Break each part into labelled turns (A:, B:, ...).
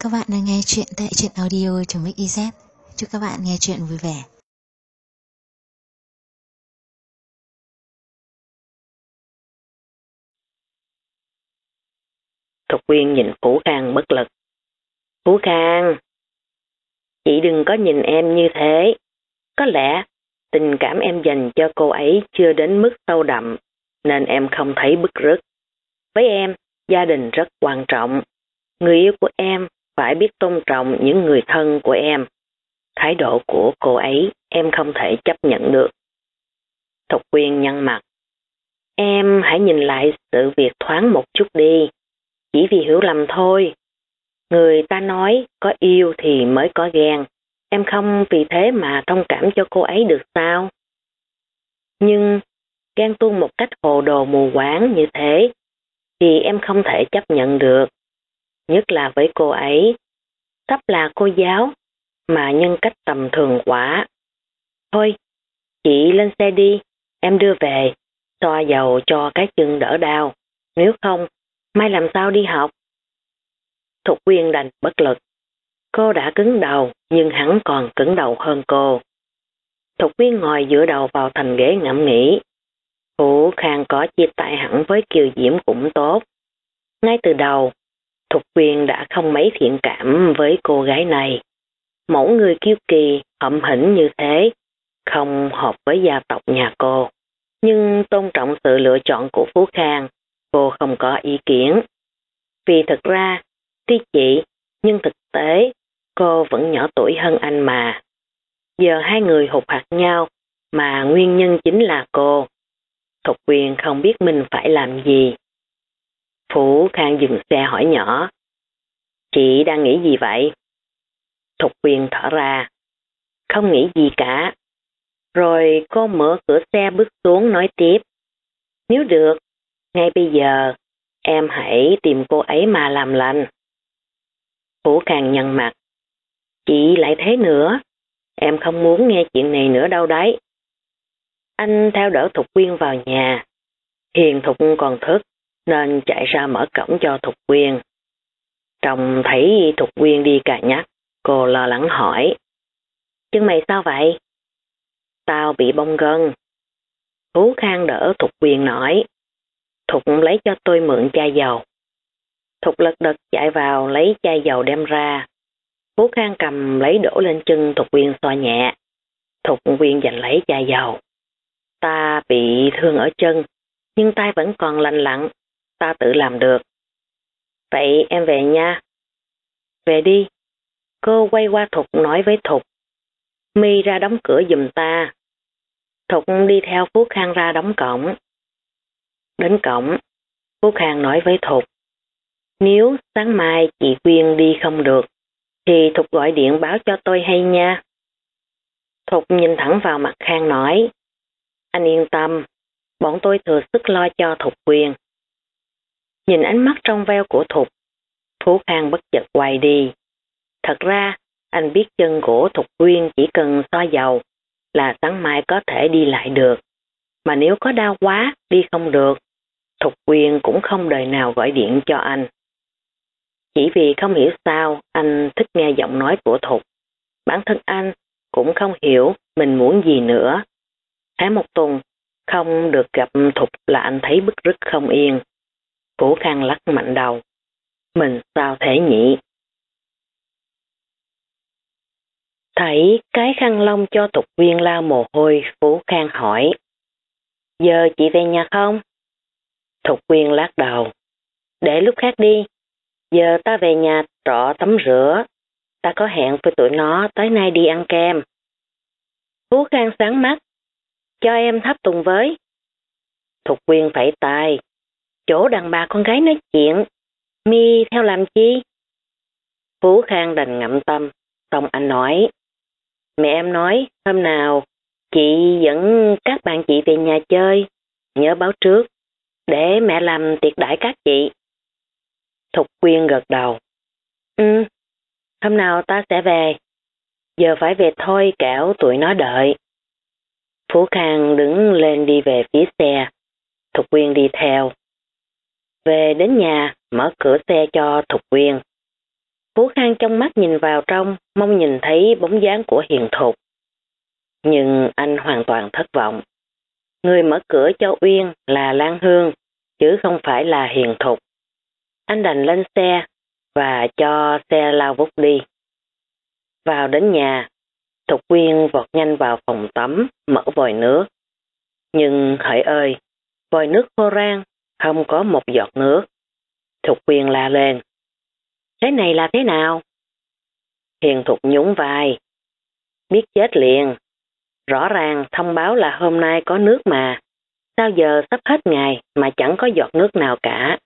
A: Các bạn đang nghe chuyện tại truyện audio.mix.iz. Chúc các bạn nghe chuyện vui vẻ.
B: Thục Quyên nhìn Phú Khang bất lực. Phú Khang, chị đừng có nhìn em như thế. Có lẽ tình cảm em dành cho cô ấy chưa đến mức sâu đậm, nên em không thấy bứt rứt. Với em, gia đình rất quan trọng. Người yêu của em phải biết tôn trọng những người thân của em. Thái độ của cô ấy em không thể chấp nhận được. Thục Quyên nhăn mặt. Em hãy nhìn lại sự việc thoáng một chút đi. Chỉ vì hiểu lầm thôi. Người ta nói có yêu thì mới có ghen. Em không vì thế mà thông cảm cho cô ấy được sao? Nhưng ghen tuông một cách hồ đồ mù quáng như thế thì em không thể chấp nhận được. Nhất là với cô ấy. Sắp là cô giáo mà nhân cách tầm thường quá. Thôi, chị lên xe đi. Em đưa về. Xoa dầu cho cái chân đỡ đau. Nếu không, mai làm sao đi học? Thục Quyên đành bất lực. Cô đã cứng đầu, nhưng hắn còn cứng đầu hơn cô. Thục Quyên ngồi dựa đầu vào thành ghế ngẫm nghĩ. Phú Khang có chia tay hẳn với Kiều Diễm cũng tốt. Ngay từ đầu, Thục Quyên đã không mấy thiện cảm với cô gái này. Mẫu người kiêu kỳ, hậm hĩnh như thế, không hợp với gia tộc nhà cô. Nhưng tôn trọng sự lựa chọn của Phú Khang, cô không có ý kiến. Vì thực ra, tuy chị, nhưng thực tế, cô vẫn nhỏ tuổi hơn anh mà. Giờ hai người hụt hạt nhau, mà nguyên nhân chính là cô. Thục Quyên không biết mình phải làm gì. Phú Khang dừng xe hỏi nhỏ. Chị đang nghĩ gì vậy? Thục Quyên thở ra. Không nghĩ gì cả. Rồi cô mở cửa xe bước xuống nói tiếp. Nếu được, ngay bây giờ, em hãy tìm cô ấy mà làm lành. Phú Khang nhăn mặt. Chị lại thế nữa. Em không muốn nghe chuyện này nữa đâu đấy. Anh theo đỡ Thục Quyên vào nhà. Hiền Thục còn thức, nên chạy ra mở cổng cho Thục Quyên. Trông thấy Thục Quyên đi cà nhắc, cô lo lắng hỏi. Chân mày sao vậy? Tao bị bong gân. Phú Khang đỡ Thục Quyên nói. Thục lấy cho tôi mượn chai dầu. Thục lật đật chạy vào lấy chai dầu đem ra. Phú Khang cầm lấy đổ lên chân Thục Quyên xoa nhẹ. Thục Quyên giành lấy chai dầu. Ta bị thương ở chân, nhưng tay vẫn còn lành lặn. Ta tự làm được. Vậy em về nha. Về đi. Cô quay qua Thục nói với Thục. My ra đóng cửa giùm ta. Thục đi theo Phú Khang ra đóng cổng. Đến cổng, Phú Khang nói với Thục. Nếu sáng mai chị Quyên đi không được, thì Thục gọi điện báo cho tôi hay nha. Thục nhìn thẳng vào mặt Khang nói. Anh yên tâm, bọn tôi thừa sức lo cho Thục Quyên. Nhìn ánh mắt trong veo của Thục, Phú Khang bất chợt quay đi. Thật ra, anh biết chân của Thục Quyên chỉ cần xoa dầu là sáng mai có thể đi lại được. Mà nếu có đau quá, đi không được, Thục Quyên cũng không đời nào gọi điện cho anh. Chỉ vì không hiểu sao anh thích nghe giọng nói của Thục. Bản thân anh cũng không hiểu mình muốn gì nữa. Tháng một tuần, không được gặp Thục là anh thấy bứt rứt không yên. Phú Khang lắc mạnh đầu. Mình sao thể nhỉ? Thấy cái khăn lông cho Thục Quyên lau mồ hôi, Phú Khang hỏi. Giờ chị về nhà không? Thục Quyên lắc đầu. Để lúc khác đi. Giờ ta về nhà trọ tắm rửa. Ta có hẹn với tụi nó tới nay đi ăn kem. Phú Khang sáng mắt. Cho em thắp tùng với. Thục Quyên phẩy tay. Chỗ đàn bà con gái nói chuyện. Mi theo làm chi? Phú Khang đành ngậm tâm. Xong anh nói. Mẹ em nói hôm nào chị dẫn các bạn chị về nhà chơi. Nhớ báo trước. Để mẹ làm tiệc đãi các chị. Thục Quyên gật đầu. Hôm nào ta sẽ về. Giờ phải về thôi kẻo tụi nó đợi. Phú Khang đứng lên đi về phía xe. Thục Quyên đi theo. Về đến nhà, mở cửa xe cho Thục Quyên. Phú Khang trong mắt nhìn vào trong, mong nhìn thấy bóng dáng của Hiền Thục. Nhưng anh hoàn toàn thất vọng. Người mở cửa cho Uyên là Lan Hương, chứ không phải là Hiền Thục. Anh đành lên xe và cho xe lao vút đi. Vào đến nhà, Thục Uyên vọt nhanh vào phòng tắm, mở vòi nước. Nhưng hỡi ơi, vòi nước khô rang, không có một giọt nước. Thục Uyên la lên. Thế này là thế nào? Hiền Thục nhún vai. Biết chết liền. Rõ ràng thông báo là hôm nay có nước mà. Sao giờ sắp hết ngày mà chẳng có giọt nước nào cả?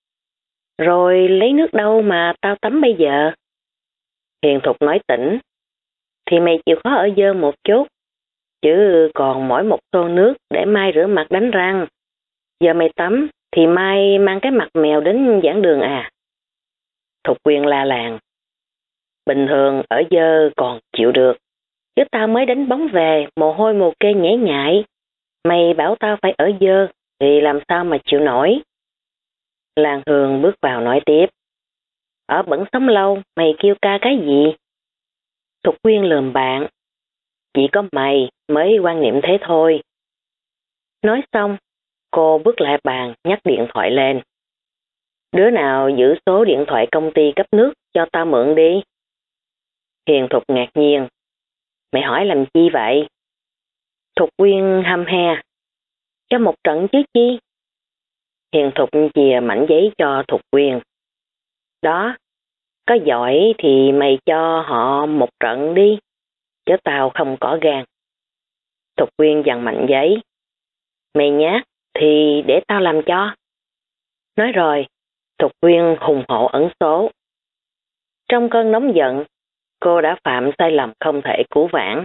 B: Rồi lấy nước đâu mà tao tắm bây giờ? Hiền Thục nói tỉnh. Thì mày chịu khó ở dơ một chút. Chứ còn mỗi một xô nước để mai rửa mặt đánh răng. Giờ mày tắm thì mai mang cái mặt mèo đến giảng đường à? Thục Uyên la làng. Bình thường ở dơ còn chịu được. Chứ tao mới đánh bóng về, mồ hôi mồ kê nhễ nhại. Mày bảo tao phải ở dơ, thì làm sao mà chịu nổi? Lan Hương bước vào nói tiếp. Ở bẩn sống lâu, mày kêu ca cái gì? Thục Uyên lườm bạn. Chỉ có mày mới quan niệm thế thôi. Nói xong, cô bước lại bàn nhắc điện thoại lên. Đứa nào giữ số điện thoại công ty cấp nước cho tao mượn đi? Hiền Thục ngạc nhiên. Mày hỏi làm chi vậy? Thục Uyên hăm he. Cho một trận chứ chi? Hiền Thục chìa mảnh giấy cho Thục Uyên. Đó, có giỏi thì mày cho họ một trận đi, chứ tao không có gan. Thục Uyên dằn mảnh giấy. Mày nhát thì để tao làm cho. Nói rồi, Thục Uyên hùng hổ ấn số. Trong cơn nóng giận, cô đã phạm sai lầm không thể cứu vãn.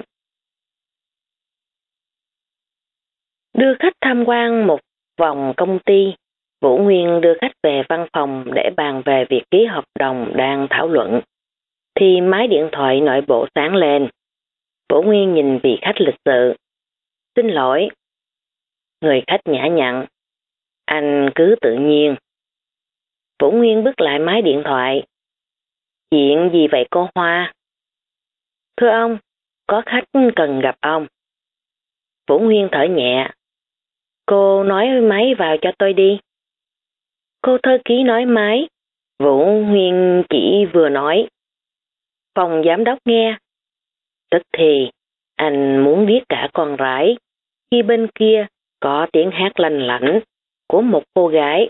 B: Đưa khách tham quan một vòng công ty, Vũ Nguyên đưa khách về văn phòng để bàn về việc ký hợp đồng đang thảo luận. Thì máy điện thoại nội bộ sáng lên. Vũ Nguyên nhìn vị khách lịch sự. Xin lỗi. Người khách nhã nhặn. Anh cứ tự nhiên. Vũ Nguyên bước lại máy điện thoại. Chuyện gì vậy cô Hoa? Thưa ông, có khách cần gặp ông. Vũ Nguyên thở nhẹ. Cô nói máy vào cho tôi đi. Cô thư ký nói máy. Vũ Nguyên chỉ vừa nói. Phòng giám đốc nghe. Tức thì, anh muốn biết cả con rái. Khi bên kia có tiếng hát lanh lảnh của một cô gái.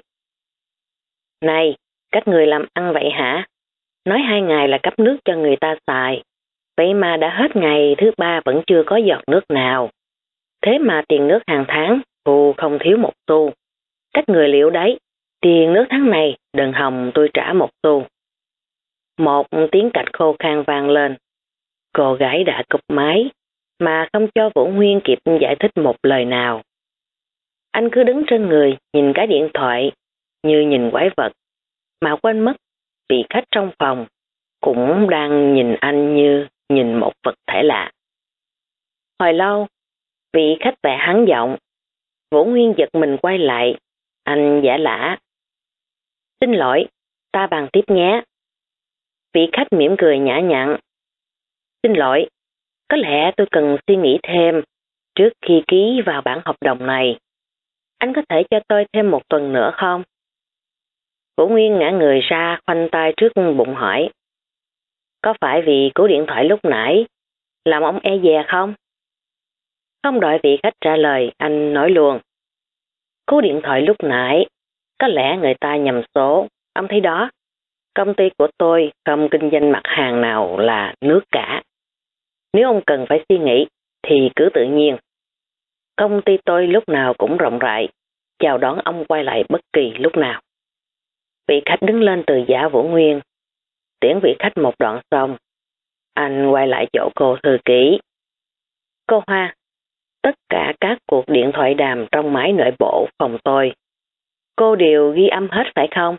B: Này, các người làm ăn vậy hả? Nói 2 ngày là cấp nước cho người ta xài. Vậy mà đã hết ngày thứ 3 vẫn chưa có giọt nước nào. Thế mà tiền nước hàng tháng cô không thiếu một xu. Các người liệu đấy, tiền nước tháng này đừng hòng tôi trả một xu. Một tiếng cạch khô khan vang lên. Cô gái đã cụp máy, mà không cho Vũ Nguyên kịp giải thích một lời nào. Anh cứ đứng trên người nhìn cái điện thoại như nhìn quái vật, mà quên mất vị khách trong phòng cũng đang nhìn anh như nhìn một vật thể lạ. Hồi lâu, vị khách vẻ hắn giọng. Vũ Nguyên giật mình quay lại, anh giả lả. Xin lỗi, ta bàn tiếp nhé. Vị khách mỉm cười nhã nhặn. Xin lỗi, có lẽ tôi cần suy nghĩ thêm trước khi ký vào bản hợp đồng này. Anh có thể cho tôi thêm 1 tuần nữa không? Vũ Nguyên ngã người ra khoanh tay trước bụng hỏi. Có phải vì cú điện thoại lúc nãy làm ông e dè không? Không đợi vị khách trả lời, anh nói luôn. Cú điện thoại lúc nãy, có lẽ người ta nhầm số, ông thấy đó. Công ty của tôi không kinh doanh mặt hàng nào là nước cả. Nếu ông cần phải suy nghĩ thì cứ tự nhiên. Công ty tôi lúc nào cũng rộng rãi, chào đón ông quay lại bất kỳ lúc nào. Vị khách đứng lên từ giả Vũ Nguyên, tiễn vị khách một đoạn xong. Anh quay lại chỗ cô thư ký. Cô Hoa, tất cả các cuộc điện thoại đàm trong máy nội bộ phòng tôi, cô đều ghi âm hết phải không?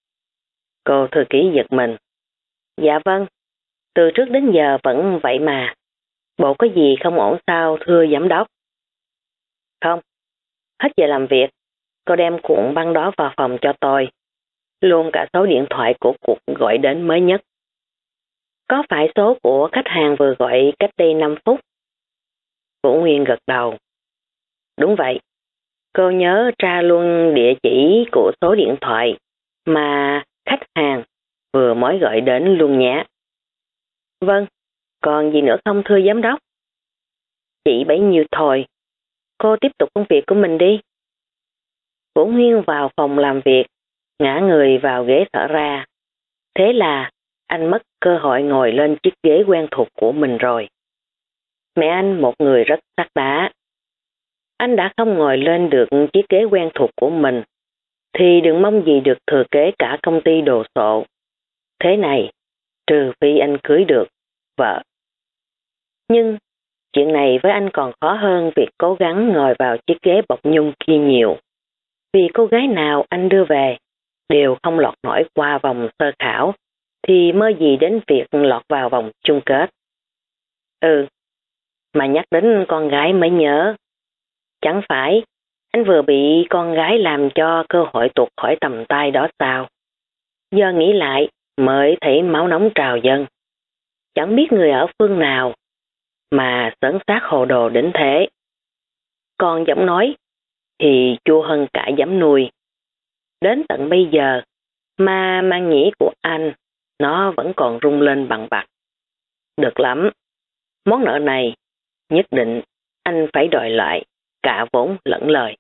B: Cô thư ký giật mình. Dạ vâng, từ trước đến giờ vẫn vậy mà. Bộ có gì không ổn sao thưa giám đốc? Không, hết giờ làm việc, cô đem cuộn băng đó vào phòng cho tôi. Luôn cả số điện thoại của cuộc gọi đến mới nhất. Có phải số của khách hàng vừa gọi cách đây 5 phút? Vũ Nguyên gật đầu. Đúng vậy. Cô nhớ tra luôn địa chỉ của số điện thoại mà khách hàng vừa mới gọi đến luôn nhé. Vâng, còn gì nữa không thưa giám đốc? Chỉ bấy nhiêu thôi. Cô tiếp tục công việc của mình đi. Vũ Nguyên vào phòng làm việc, ngã người vào ghế thở ra. Thế là anh mất cơ hội ngồi lên chiếc ghế quen thuộc của mình rồi. Mẹ anh một người rất sắt đá. Anh đã không ngồi lên được chiếc ghế quen thuộc của mình, thì đừng mong gì được thừa kế cả công ty đồ sộ. Thế này, trừ phi anh cưới được vợ. Nhưng chuyện này với anh còn khó hơn việc cố gắng ngồi vào chiếc ghế bọc nhung kia nhiều. Vì cô gái nào anh đưa về đều không lọt nổi qua vòng sơ khảo, thì mơ gì đến việc lọt vào vòng chung kết. Mà nhắc đến con gái mới nhớ. Chẳng phải anh vừa bị con gái làm cho cơ hội tuột khỏi tầm tay đó sao? Giờ nghĩ lại mới thấy máu nóng trào dâng. Chẳng biết người ở phương nào mà sấn sát hồ đồ đến thế. Còn giọng nói thì chua hơn cả giấm nuôi. Đến tận bây giờ mà mang nhĩ của anh nó vẫn còn rung lên bằng bạc. Được lắm. Món nợ này nhất định anh phải đòi lại cả vốn lẫn lời.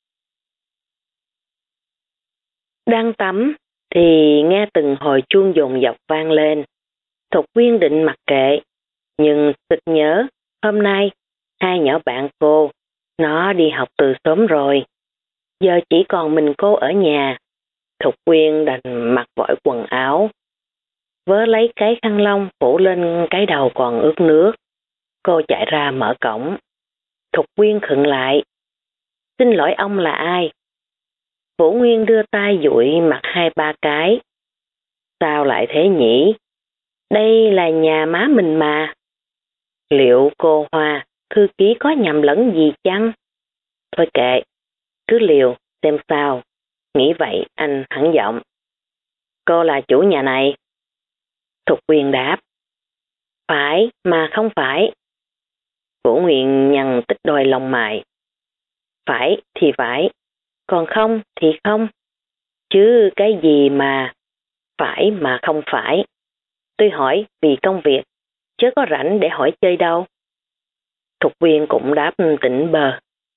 B: Đang tắm thì nghe từng hồi chuông dồn dập vang lên. Thục Quyên định mặc kệ, nhưng sực nhớ hôm nay hai nhỏ bạn cô nó đi học từ sớm rồi. Giờ chỉ còn mình cô ở nhà. Thục Quyên đành mặc vội quần áo, vớ lấy cái khăn lông phủ lên cái đầu còn ướt nước. Cô chạy ra mở cổng. Thục Quyên khựng lại. Xin lỗi ông là ai? Vũ Nguyên đưa tay dụi mặt 2-3 cái. Sao lại thế nhỉ? Đây là nhà má mình mà. Liệu cô Hoa, thư ký có nhầm lẫn gì chăng? Thôi kệ, cứ liều xem sao. Nghĩ vậy anh hẳn giọng. Cô là chủ nhà này. Thục Quyên đáp. Phải mà không phải. Vũ Nguyên nhăn tích đôi lông mày. Phải thì phải, còn không thì không. Chứ cái gì mà phải mà không phải. Tôi hỏi vì công việc, chứ có rảnh để hỏi chơi đâu. Thục Quyên cũng đáp tỉnh bờ.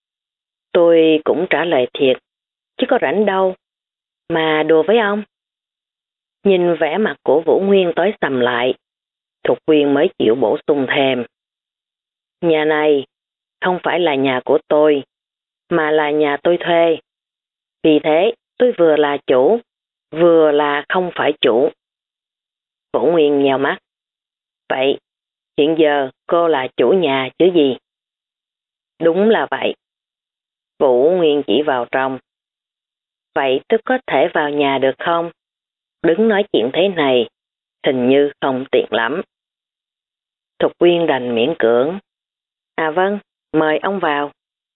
B: Tôi cũng trả lời thiệt, chứ có rảnh đâu. Mà đùa với ông. Nhìn vẻ mặt của Vũ Nguyên tối sầm lại, Thục Quyên mới chịu bổ sung thêm. Nhà này không phải là nhà của tôi, mà là nhà tôi thuê. Vì thế tôi vừa là chủ, vừa là không phải chủ. Vũ Nguyên nheo mắt. Vậy, hiện giờ cô là chủ nhà chứ gì? Đúng là vậy. Vũ Nguyên chỉ vào trong. Vậy tôi có thể vào nhà được không? Đứng nói chuyện thế này, hình như không tiện lắm. Thục Quyên đành miễn cưỡng. À vâng, mời ông vào.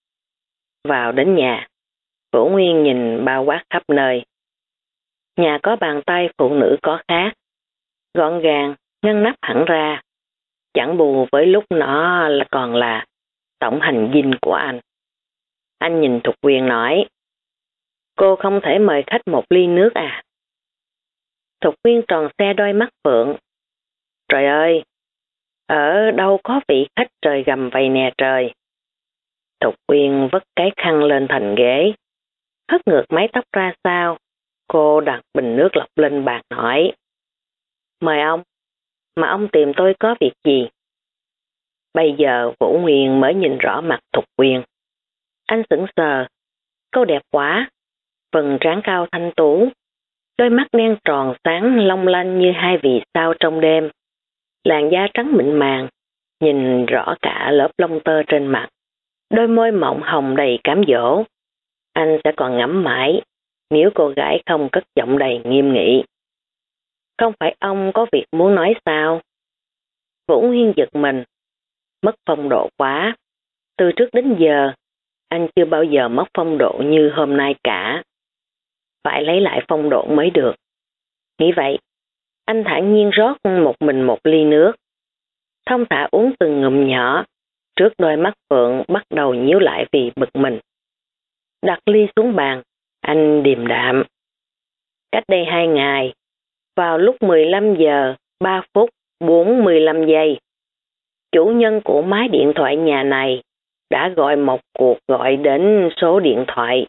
B: Vào đến nhà, Vũ Nguyên nhìn bao quát khắp nơi. Nhà có bàn tay phụ nữ có khác, gọn gàng, ngăn nắp hẳn ra. Chẳng bù với lúc nó còn là tổng hành dinh của anh. Anh nhìn Thục Quyên nói. Cô không thể mời khách một ly nước à? Thục Quyên tròn xe đôi mắt phượng. Trời ơi, ở đâu có vị khách trời gầm vậy nè trời. Thục Quyên vất cái khăn lên thành ghế, hất ngược mái tóc ra sau. Cô đặt bình nước lọc lên bàn hỏi. Mời ông, mà ông tìm tôi có việc gì? Bây giờ Vũ Nguyên mới nhìn rõ mặt Thục Quyên. Anh sững sờ, cô đẹp quá, phần trán cao thanh tú, đôi mắt đen tròn sáng long lanh như hai vì sao trong đêm, làn da trắng mịn màng, nhìn rõ cả lớp lông tơ trên mặt, đôi môi mọng hồng đầy cám dỗ. Anh sẽ còn ngắm mãi nếu cô gái không cất giọng đầy nghiêm nghị. Không phải ông có việc muốn nói sao? Vũ Nguyên giật mình, mất phong độ quá. Từ trước đến giờ, anh chưa bao giờ mất phong độ như hôm nay cả. Phải lấy lại phong độ mới được. Nghĩ vậy, Anh thản nhiên rót một mình một ly nước. Thông thả uống từng ngụm nhỏ, trước đôi mắt Phượng bắt đầu nhíu lại vì bực mình. Đặt ly xuống bàn, anh điềm đạm. Cách đây 2 ngày, vào lúc 15 giờ 3 phút 45 giây, chủ nhân của máy điện thoại nhà này đã gọi một cuộc gọi đến số điện thoại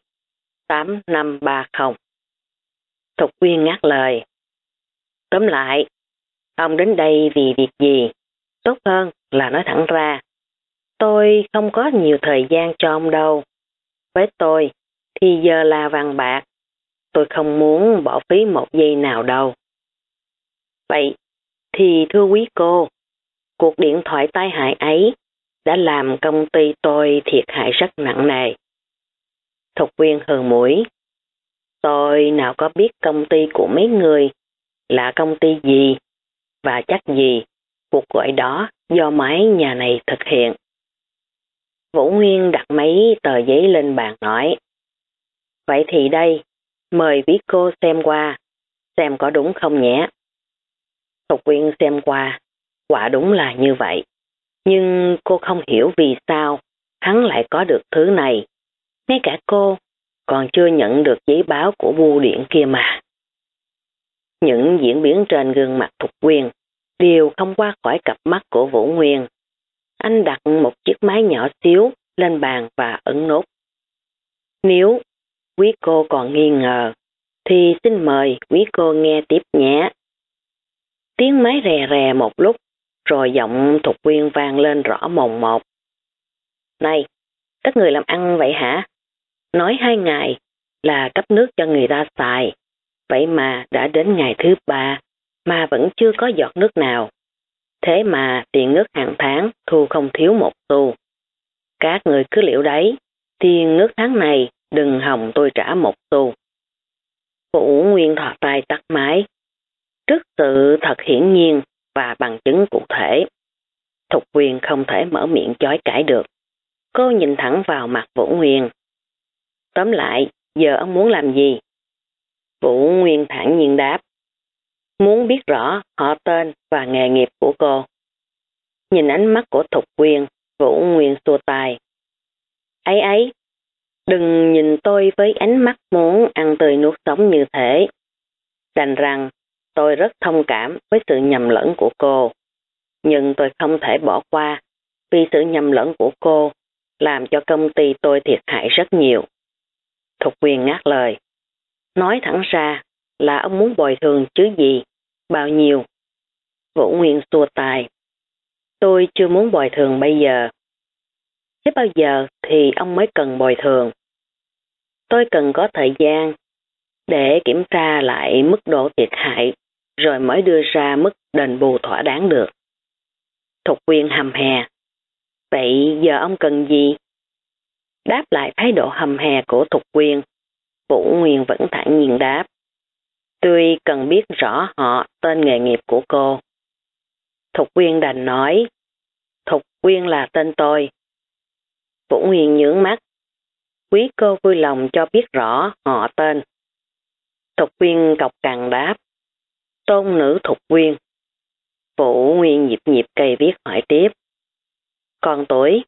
B: 8530. Thục Quyên ngắt lời. Tóm lại, ông đến đây vì việc gì? Tốt hơn là nói thẳng ra. Tôi không có nhiều thời gian cho ông đâu. Với tôi thì giờ là vàng bạc. Tôi không muốn bỏ phí một giây nào đâu. Vậy thì thưa quý cô, cuộc điện thoại tai hại ấy đã làm công ty tôi thiệt hại rất nặng nề. Thục Quyên hừ mũi. Tôi nào có biết công ty của mấy người là công ty gì và chắc gì cuộc gọi đó do máy nhà này thực hiện. Vũ Nguyên đặt mấy tờ giấy lên bàn nói. Vậy thì đây, mời quý cô xem qua, xem có đúng không nhé. Thục Quyên xem qua, quả đúng là như vậy. Nhưng cô không hiểu vì sao hắn lại có được thứ này. Ngay cả cô còn chưa nhận được giấy báo của bưu điện kia mà. Những diễn biến trên gương mặt Thục Quyên đều không qua khỏi cặp mắt của Vũ Nguyên. Anh đặt một chiếc máy nhỏ xíu lên bàn và ấn nút. Nếu quý cô còn nghi ngờ, thì xin mời quý cô nghe tiếp nhé. Tiếng máy rè rè một lúc, rồi giọng Thục Quyên vang lên rõ mồn một. Này, các người làm ăn vậy hả? Nói 2 ngày là cấp nước cho người ta xài. Vậy mà đã đến ngày thứ 3 mà vẫn chưa có giọt nước nào. Thế mà tiền nước hàng tháng thu không thiếu một xu. Các người cứ liệu đấy, tiền nước tháng này đừng hòng tôi trả một xu. Vũ Nguyên thò tay tắt máy. Trước sự thật hiển nhiên và bằng chứng cụ thể, Thục Quyên không thể mở miệng chối cãi được. Cô nhìn thẳng vào mặt Vũ Nguyên. Tóm lại, giờ ông muốn làm gì? Vũ Nguyên thản nhiên đáp. Muốn biết rõ họ tên và nghề nghiệp của cô. Nhìn ánh mắt của Thục Quyên, Vũ Nguyên xua tay. Ấy, đừng nhìn tôi với ánh mắt muốn ăn tươi nuốt sống như thế. Đành rằng tôi rất thông cảm với sự nhầm lẫn của cô. Nhưng tôi không thể bỏ qua vì sự nhầm lẫn của cô làm cho công ty tôi thiệt hại rất nhiều. Thục Quyên ngắt lời. Nói thẳng ra là ông muốn bồi thường chứ gì, bao nhiêu? Vũ Nguyên xua tay. Tôi chưa muốn bồi thường bây giờ. Thế bao giờ thì ông mới cần bồi thường? Tôi cần có thời gian để kiểm tra lại mức độ thiệt hại rồi mới đưa ra mức đền bù thỏa đáng được. Thục Quyên hầm hè. Vậy giờ ông cần gì? Đáp lại thái độ hầm hè của Thục Quyên, Vũ Nguyên vẫn thản nhiên đáp. Tôi cần biết rõ họ, tên nghề nghiệp của cô. Thục Quyên đành nói. Thục Quyên là tên tôi. Vũ Nguyên nhướng mắt. Quý cô vui lòng cho biết rõ họ tên. Thục Quyên cộc cằn đáp. Tôn nữ Thục Quyên. Vũ Nguyên nhịp nhịp cây viết hỏi tiếp. Còn tuổi?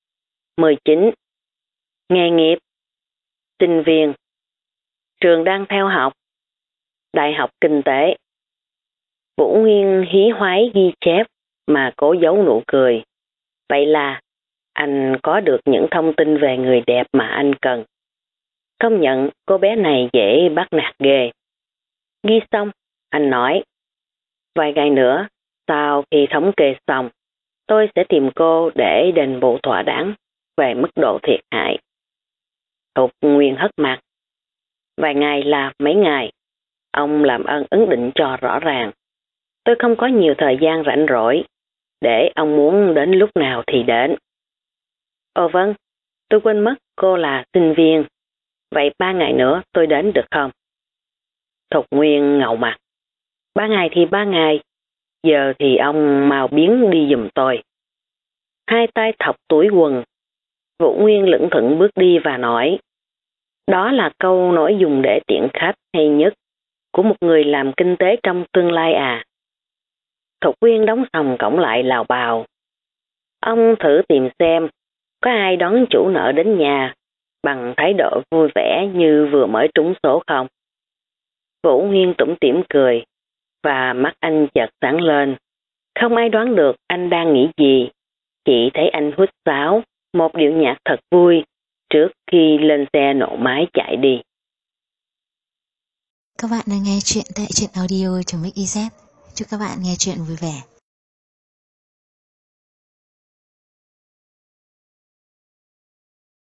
B: 19. Nghề nghiệp? Sinh viên. Trường đang theo học? Đại học Kinh tế. Vũ Nguyên hí hoái ghi chép mà cố giấu nụ cười. Vậy là anh có được những thông tin về người đẹp mà anh cần. Công nhận cô bé này dễ bắt nạt ghê. Ghi xong, anh nói. Vài ngày nữa, sau khi thống kê xong, tôi sẽ tìm cô để đền bù thỏa đáng về mức độ thiệt hại. Thục Nguyên hất mặt. Vài ngày là mấy ngày. Ông làm ơn ấn định cho rõ ràng. Tôi không có nhiều thời gian rảnh rỗi, để ông muốn đến lúc nào thì đến. Ồ vâng, tôi quên mất cô là sinh viên. Vậy 3 ngày nữa tôi đến được không? Thục Nguyên ngầu mặt. 3 ngày thì 3 ngày. Giờ thì ông mau biến đi giùm tôi. Hai tay thọc túi quần. Vũ Nguyên lững thững bước đi và nói. Đó là câu nói dùng để tiễn khách hay nhất. của một người làm kinh tế trong tương lai à? Thục Quyên đóng sòng cổng lại lào bào. Ông thử tìm xem có ai đón chủ nợ đến nhà bằng thái độ vui vẻ như vừa mới trúng số không? Vũ Nguyên tủm tỉm cười và mắt anh chợt sáng lên. Không ai đoán được anh đang nghĩ gì. Chỉ thấy anh huýt sáo một điệu nhạc thật vui trước khi lên xe nổ máy chạy đi.
A: Các bạn đang nghe chuyện tại truyện audio.mix.iz. Chúc các bạn nghe chuyện vui vẻ.